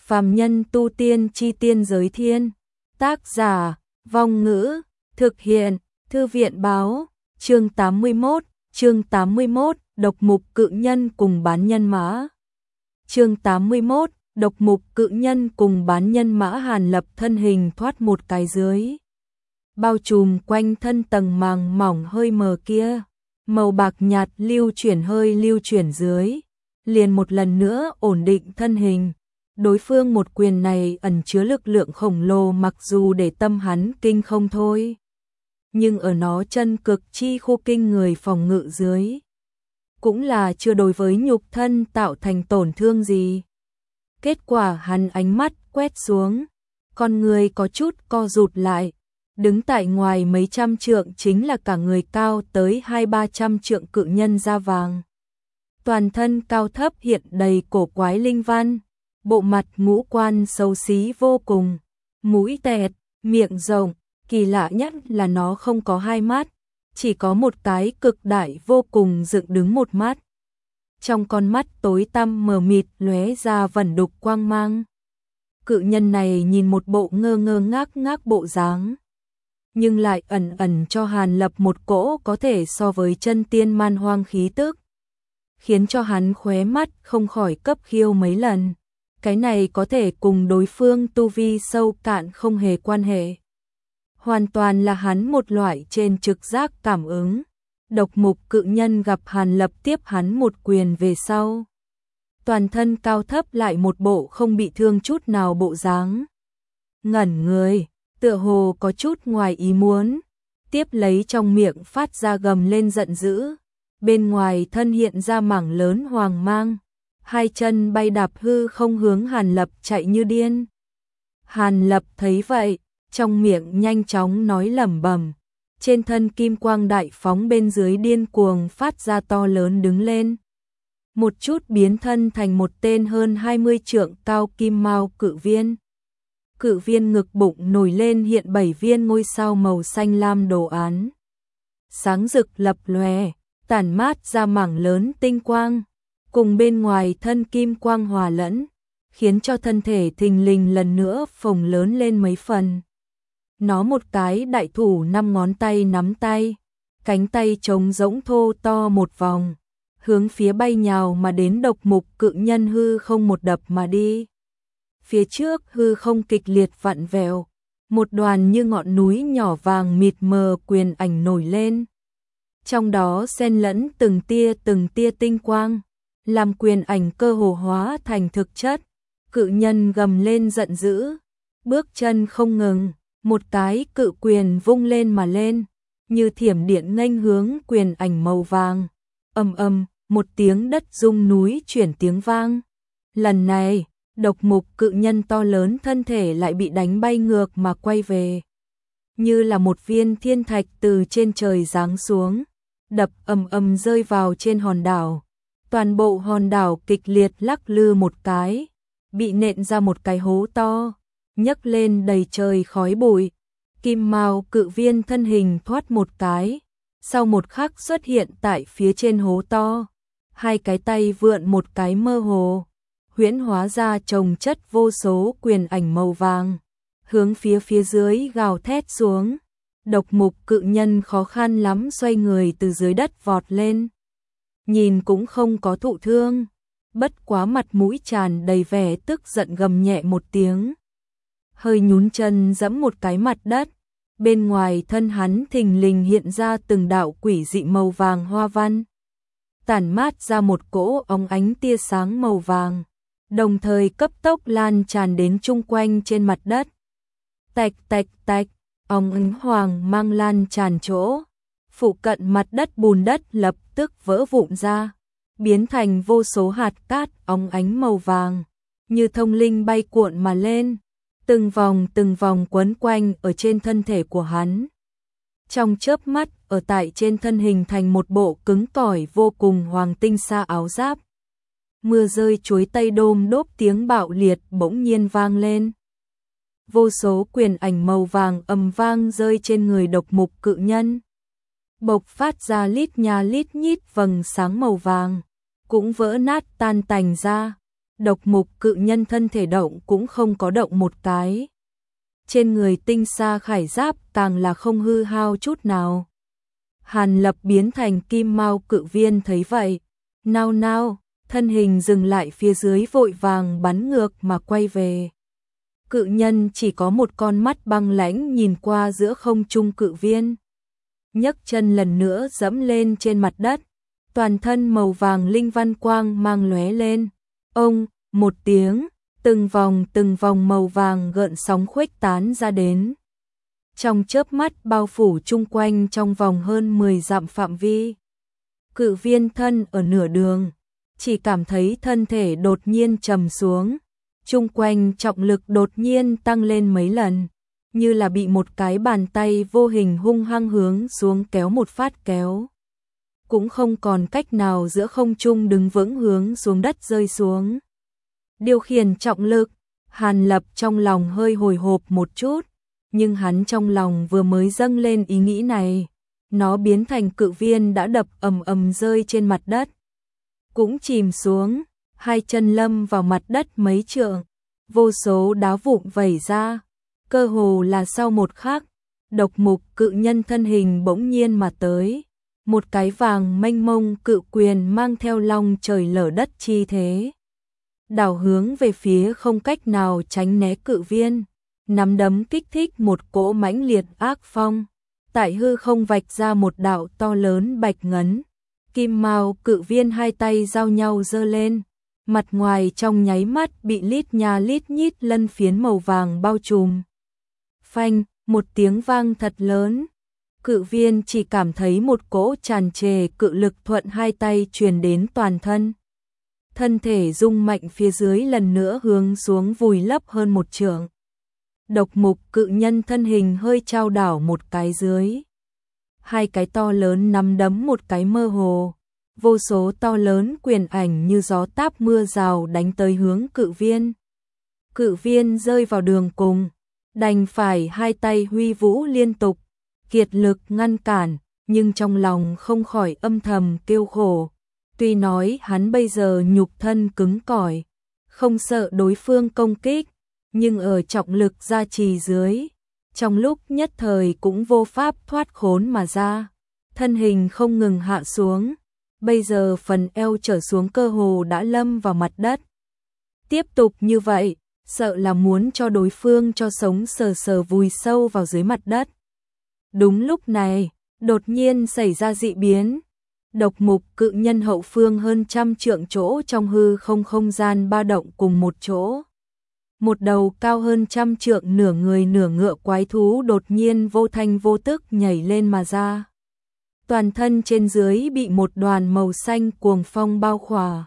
Phàm nhân tu tiên chi tiên giới thiên. Tác giả, Vong Ngữ, thực hiện, Thư viện báo, chương 81, độc mục cự nhân cùng bán nhân mã. Chương 81, độc mục cự nhân cùng bán nhân mã. Hàn Lập thân hình thoát một cái dưới, bao trùm quanh thân tầng màng mỏng hơi mờ kia, màu bạc nhạt lưu chuyển dưới, liền một lần nữa ổn định thân hình. Đối phương một quyền này ẩn chứa lực lượng khổng lồ, mặc dù để tâm hắn kinh không thôi, nhưng ở nó chân cực chi khu kinh người phòng ngự dưới, cũng là chưa đối với nhục thân tạo thành tổn thương gì. Kết quả hắn ánh mắt quét xuống, con người có chút co rụt lại, đứng tại ngoài mấy trăm trượng chính là cả người cao tới 200-300 trượng cự nhân da vàng. Toàn thân cao thấp hiện đầy cổ quái linh văn, bộ mặt ngũ quan xấu xí vô cùng, mũi tẹt, miệng rộng, kỳ lạ nhất là nó không có hai mắt, chỉ có một cái cực đại vô cùng dựng đứng một mắt. Trong con mắt tối tăm mờ mịt lóe ra vẩn đục quang mang. Cự nhân này nhìn một bộ ngơ ngơ ngác ngác bộ dáng, nhưng lại ẩn ẩn cho Hàn Lập một cỗ có thể so với chân tiên man hoang khí tức, khiến cho hắn khóe mắt không khỏi cấp khiêu mấy lần. Cái này có thể cùng đối phương tu vi sâu cạn không hề quan hệ, hoàn toàn là hắn một loại trên trực giác cảm ứng. Độc mục cự nhân gặp Hàn Lập tiếp hắn một quyền về sau, toàn thân cao thấp lại một bộ không bị thương chút nào bộ dáng, ngẩn người, tựa hồ có chút ngoài ý muốn, tiếp lấy trong miệng phát ra gầm lên giận dữ, bên ngoài thân hiện ra mảng lớn hoàng mang, hai chân bay đạp hư không hướng Hàn Lập chạy như điên. Hàn Lập thấy vậy, trong miệng nhanh chóng nói lẩm bẩm, trên thân kim quang đại phóng, bên dưới điên cuồng phát ra to lớn đứng lên, một chút biến thân thành một tên hơn 20 trượng cao kim mao cự viên. Cự viên ngực bụng nổi lên hiện 7 viên ngôi sao màu xanh lam đồ án, sáng rực lập lòe, tản mát ra mảng lớn tinh quang, cùng bên ngoài thân kim quang hòa lẫn, khiến cho thân thể thình lình lần nữa phồng lớn lên mấy phần. Nó một cái đại thủ 5 ngón tay nắm tay, cánh tay trống rỗng thô to một vòng, hướng phía bay nhào mà đến độc mục cự nhân hư không một đập mà đi. Phía trước hư không kịch liệt vặn vẹo, một đoàn như ngọn núi nhỏ vàng mịt mờ quyền ảnh nổi lên, trong đó xen lẫn từng tia tinh quang, làm quyền ảnh cơ hồ hóa thành thực chất. Cự nhân gầm lên giận dữ, bước chân không ngừng, một cái cự quyền vung lên mà lên, như thiểm điện nghênh hướng quyền ảnh màu vàng. Ầm ầm, một tiếng đất rung núi chuyển tiếng vang. Lần này, độc mục cự nhân to lớn thân thể lại bị đánh bay ngược mà quay về, như là một viên thiên thạch từ trên trời giáng xuống, đập ầm ầm rơi vào trên hòn đảo. Toàn bộ hòn đảo kịch liệt lắc lư một cái, bị nện ra một cái hố to, nhấc lên đầy trời khói bụi. Kim mao cự viên thân hình thoát một cái, sau một khắc xuất hiện tại phía trên hố to, hai cái tay vượn một cái mơ hồ, huyễn hóa ra chồng chất vô số quyền ảnh màu vàng, hướng phía dưới gào thét xuống. Độc mục cự nhân khó khăn lắm xoay người từ dưới đất vọt lên, nhìn cũng không có thụ thương, bất quá mặt mũi tràn đầy vẻ tức giận, gầm nhẹ một tiếng, hơi nhún chân giẫm một cái mặt đất. Bên ngoài thân hắn thình lình hiện ra từng đạo quỷ dị màu vàng hoa văn, tản mát ra một cỗ óng ánh tia sáng màu vàng, đồng thời cấp tốc lan tràn đến chung quanh trên mặt đất. Tạch tạch tạch, óng ánh hoàng mang lan tràn chỗ, phụ cận mặt đất bùn đất lập tức vỡ vụn ra, biến thành vô số hạt cát óng ánh màu vàng, như thông linh bay cuộn mà lên, từng vòng quấn quanh ở trên thân thể của hắn. Trong chớp mắt, ở tại trên thân hình thành một bộ cứng cỏi vô cùng hoàng tinh sa áo giáp. Mưa rơi chuối tây đôm đốp, tiếng bạo liệt bỗng nhiên vang lên. Vô số quyền ảnh màu vàng ầm vang rơi trên người độc mục cự nhân, bộc phát ra lít nha lít nhít vầng sáng màu vàng, cũng vỡ nát tan tành ra. Độc mục cự nhân thân thể động cũng không có động một cái. Trên người tinh sa khải giáp càng là không hư hao chút nào. Hàn Lập biến thành kim mao cự viên thấy vậy, nao nao, thân hình dừng lại phía dưới vội vàng bắn ngược mà quay về. Cự nhân chỉ có một con mắt băng lãnh nhìn qua giữa không trung cự viên. Nhấc chân lần nữa dẫm lên trên mặt đất, toàn thân màu vàng linh văn quang mang lóe lên. Ông, một tiếng, từng vòng màu vàng gợn sóng khuếch tán ra đến. Trong chớp mắt bao phủ chung quanh trong vòng hơn 10 dặm phạm vi. Cự viên thân ở nửa đường, chỉ cảm thấy thân thể đột nhiên trầm xuống, chung quanh trọng lực đột nhiên tăng lên mấy lần, như là bị một cái bàn tay vô hình hung hăng hướng xuống kéo một phát kéo. Cũng không còn cách nào giữa không trung đứng vững hướng xuống đất rơi xuống. Điều khiển trọng lực, Hàn Lập trong lòng hơi hồi hộp một chút, nhưng hắn trong lòng vừa mới dâng lên ý nghĩ này, nó biến thành cự viên đã đập ầm ầm rơi trên mặt đất. Cũng chìm xuống, hai chân lâm vào mặt đất mấy trượng, vô số đá vụn vẩy ra, cơ hồ là sau một khắc, độc mục cự nhân thân hình bỗng nhiên mà tới, một cái vàng mênh mông cự quyền mang theo long trời lở đất chi thế. Đảo hướng về phía không cách nào tránh né cự viên, nắm đấm kích thích một cỗ mãnh liệt ác phong, tại hư không vạch ra một đạo to lớn bạch ngấn. Kim mao cự viên hai tay giao nhau giơ lên, mặt ngoài trong nháy mắt bị lít nha lít nhít lân phiến màu vàng bao trùm. Phanh, một tiếng vang thật lớn, cự viên chỉ cảm thấy một cỗ tràn trề cự lực thuận hai tay truyền đến toàn thân. Thân thể rung mạnh phía dưới lần nữa hướng xuống vùi lấp hơn một trượng. Độc mục cự nhân thân hình hơi chao đảo một cái dưới. Hai cái to lớn nắm đấm một cái mơ hồ. Vô số to lớn quyền ảnh như gió táp mưa rào đánh tới hướng cự viên. Cự viên rơi vào đường cùng, đành phải hai tay huy vũ liên tục, kiệt lực ngăn cản, nhưng trong lòng không khỏi âm thầm kêu khổ. Tuy nói hắn bây giờ nhục thân cứng cỏi, không sợ đối phương công kích, nhưng ở trọng lực gia trì dưới, trong lúc nhất thời cũng vô pháp thoát khốn mà ra. Thân hình không ngừng hạ xuống, bây giờ phần eo trở xuống cơ hồ đã lâm vào mặt đất. Tiếp tục như vậy, sợ là muốn cho đối phương cho sống sờ sờ vùi sâu vào dưới mặt đất. Đúng lúc này, đột nhiên xảy ra dị biến. Độc mục cự nhân hậu phương hơn trăm trượng chỗ trong hư không không gian ba động cùng một chỗ. Một đầu cao hơn trăm trượng nửa người nửa ngựa quái thú đột nhiên vô thanh vô tức nhảy lên mà ra. Toàn thân trên dưới bị một đoàn màu xanh cuồng phong bao khỏa.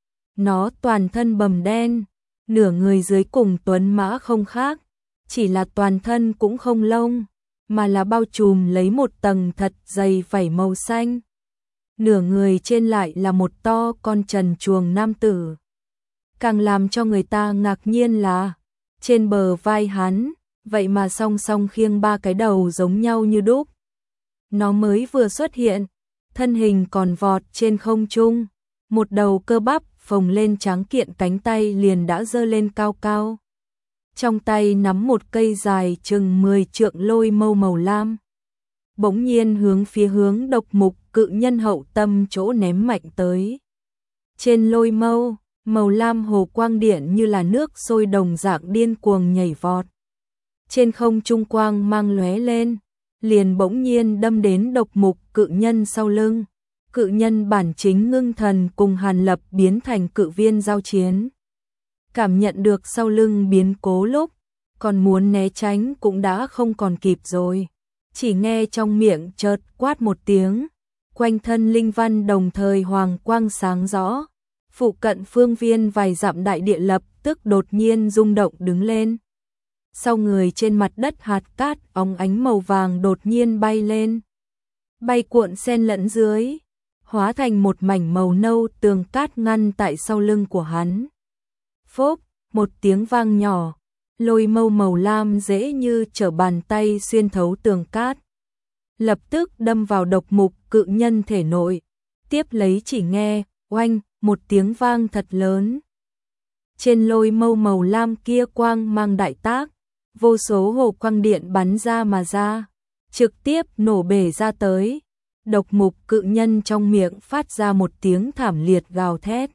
Nó toàn thân bầm đen, nửa người dưới cùng tuấn mã không khác, chỉ là toàn thân cũng không lông, mà là bao trùm lấy một tầng thật dày vảy màu xanh. Nửa người trên lại là một to con trần truồng nam tử. Càng làm cho người ta ngạc nhiên là, trên bờ vai hắn, vậy mà song song khiêng ba cái đầu giống nhau như đúc. Nó mới vừa xuất hiện, thân hình còn vọt trên không trung, một đầu cơ bắp phồng lên tráng kiện cánh tay liền đã giơ lên cao cao. Trong tay nắm một cây dài chừng 10 trượng lôi mâu màu lam. Bỗng nhiên hướng độc mục cự nhân hậu tâm chỗ ném mạnh tới. Trên lôi mâu, màu lam hồ quang điện như là nước sôi đồng dạng điên cuồng nhảy vọt. Trên không trung quang mang lóe lên, liền bỗng nhiên đâm đến độc mục cự nhân sau lưng. Cự nhân bản chính ngưng thần cùng Hàn Lập biến thành cự viên giao chiến. Cảm nhận được sau lưng biến cố lúc, còn muốn né tránh cũng đã không còn kịp rồi. Chỉ nghe trong miệng chợt quát một tiếng, quanh thân linh văn đồng thời hoàng quang sáng rõ. Phụ cận phương viên vài dặm đại địa lập tức đột nhiên rung động đứng lên. Sau người trên mặt đất hạt cát óng ánh màu vàng đột nhiên bay lên. Bay cuộn xen lẫn dưới, hóa thành một mảnh màu nâu tường cát ngăn tại sau lưng của hắn. Phốp, một tiếng vang nhỏ, lôi mâu màu lam dễ như trở bàn tay xuyên thấu tường cát. Lập tức đâm vào độc mục cự nhân thể nội. Tiếp lấy chỉ nghe, oanh, một tiếng vang thật lớn. Trên lôi mâu màu lam kia quang mang đại tác, vô số hồ quang điện bắn ra mà ra, trực tiếp nổ bể ra tới. Độc mục cự nhân trong miệng phát ra một tiếng thảm liệt gào thét.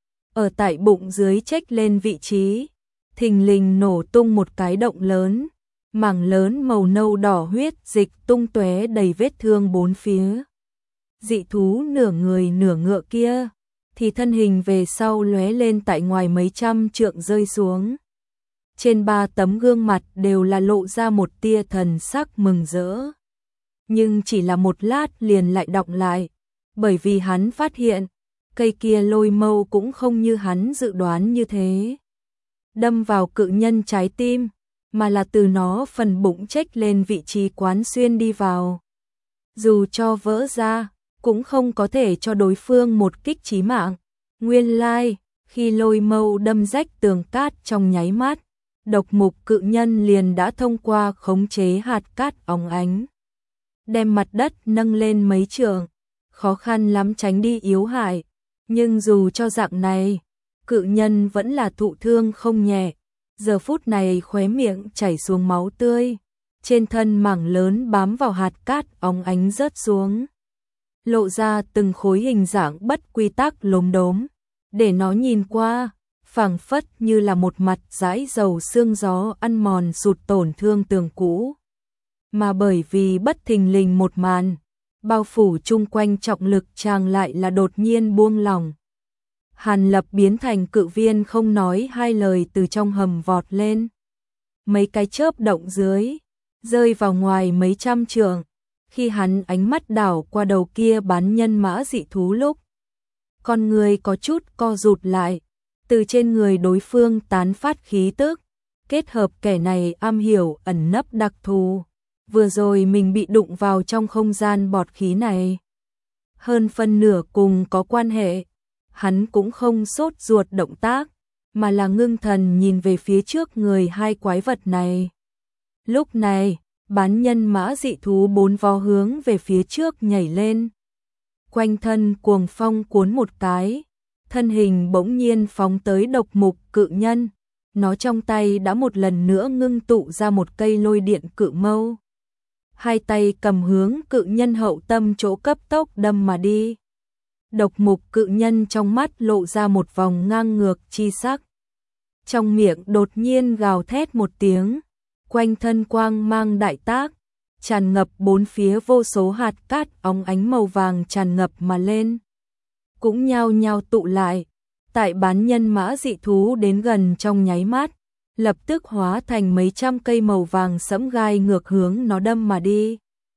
Ở tại bụng dưới chếch lên vị trí, thình lình nổ tung một cái động lớn, mảng lớn màu nâu đỏ huyết dịch tung tóe đầy vết thương bốn phía. Dị thú nửa người nửa ngựa kia, thì thân hình về sau lóe lên tại ngoài mấy trăm trượng rơi xuống. Trên 3 tấm gương mặt đều là lộ ra một tia thần sắc mừng rỡ. Nhưng chỉ là một lát liền lại đọng lại, bởi vì hắn phát hiện, cây kia lôi mâu cũng không như hắn dự đoán như thế. Đâm vào cự nhân trái tim, mà là từ nó phần bụng chếch lên vị trí quán xuyên đi vào. Dù cho vỡ ra, cũng không có thể cho đối phương một kích chí mạng. Nguyên lai, khi lôi mâu đâm rách tường cát trong nháy mắt, độc mục cự nhân liền đã thông qua khống chế hạt cát óng ánh, đem mặt đất nâng lên mấy trượng, khó khăn lắm tránh đi yếu hại. Nhưng dù cho dạng này, cự nhân vẫn là thụ thương không nhẹ, giờ phút này khóe miệng chảy xuống máu tươi, trên thân mảng lớn bám vào hạt cát óng ánh rớt xuống, lộ ra từng khối hình dạng bất quy tắc lốm đốm, để nó nhìn qua, phảng phất như là một mặt dãi dầu sương gió ăn mòn sụt tổn thương tường cũ. Mà bởi vì bất thình lình một màn, bao phủ chung quanh trọng lực chàng lại là đột nhiên buông lỏng. Hàn Lập biến thành cự viên không nói hai lời từ trong hầm vọt lên. Mấy cái chớp động dưới, rơi vào ngoài mấy trăm trượng. Khi hắn ánh mắt đảo qua đầu kia bán nhân mã dị thú lúc, con người có chút co rụt lại, từ trên người đối phương tán phát khí tức, kết hợp kẻ này am hiểu ẩn nấp đặc thù. Vừa rồi mình bị đụng vào trong không gian bọt khí này, hơn phân nửa cùng có quan hệ. Hắn cũng không sốt ruột động tác, mà là ngưng thần nhìn về phía trước người hai quái vật này. Lúc này, bán nhân mã dị thú 4 vó hướng về phía trước nhảy lên. Quanh thân cuồng phong cuốn một cái, thân hình bỗng nhiên phóng tới độc mục cự nhân. Nó trong tay đã một lần nữa ngưng tụ ra một cây lôi điện cự mâu. Hai tay cầm hướng cự nhân hậu tâm chỗ cấp tốc đâm mà đi. Độc mục cự nhân trong mắt lộ ra một vòng ngang ngược chi sắc. Trong miệng đột nhiên gào thét một tiếng, quanh thân quang mang đại tác, tràn ngập bốn phía vô số hạt cát óng ánh màu vàng tràn ngập mà lên. Cũng nhao nhao tụ lại, tại bán nhân mã dị thú đến gần trong nháy mắt, lập tức hóa thành mấy trăm cây màu vàng sẫm gai ngược hướng nó đâm mà đi.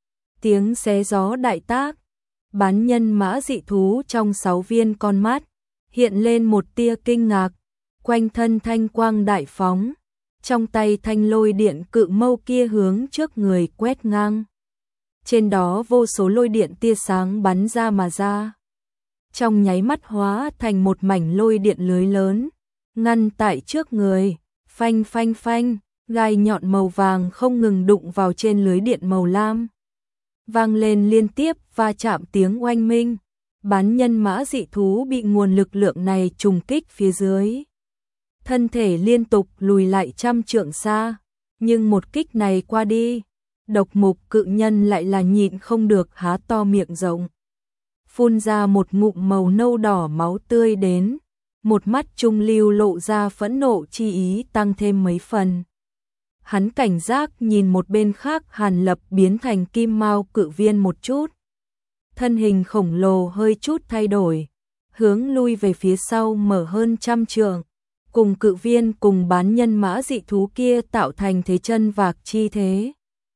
Tiếng xé gió đại tác, bán nhân mã dị thú trong 6 viên con mắt, hiện lên một tia kinh ngạc, quanh thân thanh quang đại phóng, trong tay thanh lôi điện cự mâu kia hướng trước người quét ngang. Trên đó vô số lôi điện tia sáng bắn ra mà ra. Trong nháy mắt hóa thành một mảnh lôi điện lưới lớn, ngăn tại trước người, phanh phanh phanh, gai nhọn màu vàng không ngừng đụng vào trên lưới điện màu lam. Vang lên liên tiếp va chạm tiếng oanh minh, bán nhân mã dị thú bị nguồn lực lượng này trùng kích phía dưới. Thân thể liên tục lùi lại trăm trượng xa, nhưng một kích này qua đi, độc mục cự nhân lại là nhịn không được há to miệng rộng. Phun ra một ngụm màu nâu đỏ máu tươi đến, một mắt trung lưu lộ ra phẫn nộ chi ý tăng thêm mấy phần. Hắn cảnh giác nhìn một bên khác Hàn Lập biến thành kim mao cự viên một chút. Thân hình khổng lồ hơi chút thay đổi, hướng lui về phía sau mở hơn trăm trượng, cùng cự viên cùng bán nhân mã dị thú kia tạo thành thế chân vạc chi thế.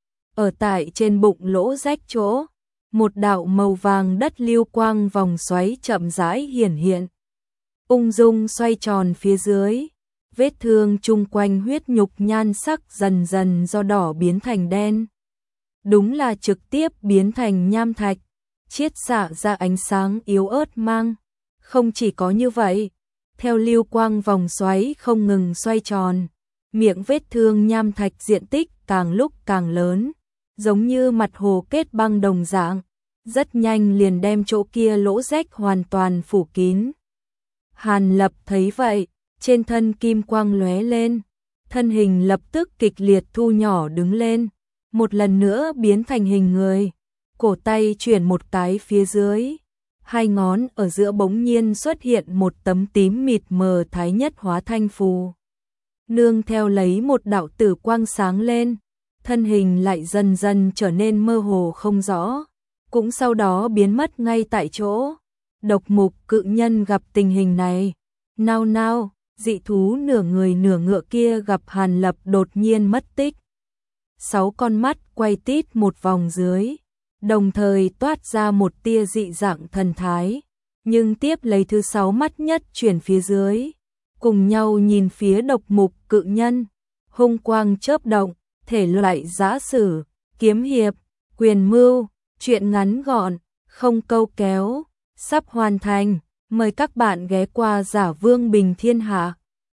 Ở tại trên bụng lỗ rách chỗ, một đạo màu vàng đất lưu quang vòng xoáy chậm rãi hiển hiện. Ung dung xoay tròn phía dưới, vết thương chung quanh huyết nhục nhan sắc dần dần do đỏ biến thành đen. Đúng là trực tiếp biến thành nham thạch, chiết xạ ra ánh sáng yếu ớt mang. Không chỉ có như vậy, theo lưu quang vòng xoáy không ngừng xoay tròn, miệng vết thương nham thạch diện tích càng lúc càng lớn, giống như mặt hồ kết băng đồng dạng, rất nhanh liền đem chỗ kia lỗ rách hoàn toàn phủ kín. Hàn Lập thấy vậy, trên thân kim quang lóe lên, thân hình lập tức kịch liệt thu nhỏ đứng lên, một lần nữa biến thành hình người, cổ tay chuyển một cái phía dưới, hai ngón ở giữa bỗng nhiên xuất hiện một tấm tím mịt mờ thái nhất hóa thanh phù. Nương theo lấy một đạo tử quang sáng lên, thân hình lại dần dần trở nên mơ hồ không rõ, cũng sau đó biến mất ngay tại chỗ. Độc mục cự nhân gặp tình hình này, nao nao, dị thú nửa người nửa ngựa kia gặp Hàn Lập đột nhiên mất tích. 6 con mắt quay tít một vòng dưới, đồng thời toát ra một tia dị dạng thần thái, nhưng tiếp lấy thứ 6 mắt nhất chuyển phía dưới, cùng nhau nhìn phía độc mục cự nhân, hung quang chớp động, thể loại giã sử, kiếm hiệp, quyền mưu, truyện ngắn gọn, không câu kéo, sắp hoàn thành, mời các bạn ghé qua Giả Vương Bình Thiên Hạ.